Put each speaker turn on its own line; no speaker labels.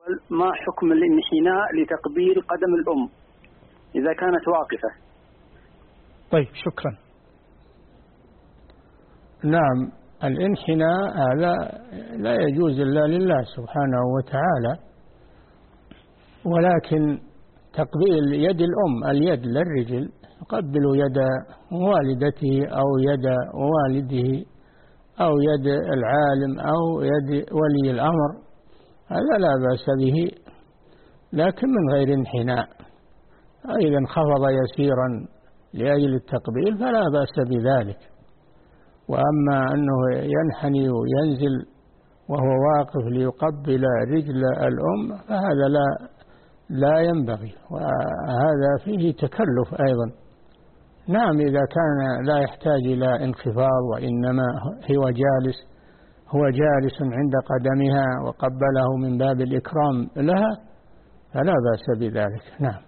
ما حكم الانحناء لتقبيل قدم الأم إذا كانت واقفة؟
طيب شكرا. نعم، الانحناء لا يجوز إلا لله سبحانه وتعالى، ولكن تقبيل يد الأم، اليد للرجل، يقبل يد والدته أو يد والده أو يد العالم أو يد ولي الأمر، هذا لا بأس به، لكن من غير انحناء. إذا انخفض يسيرا لأجل التقبيل فلا بأس بذلك. وأما أنه ينحني وينزل وهو واقف ليقبل رجل الأم فهذا لا ينبغي، وهذا فيه تكلف أيضا. نعم، إذا كان لا يحتاج إلى انخفاض وإنما هو جالس عند قدمها وقبله من باب الإكرام لها فلا بأس بذلك. نعم.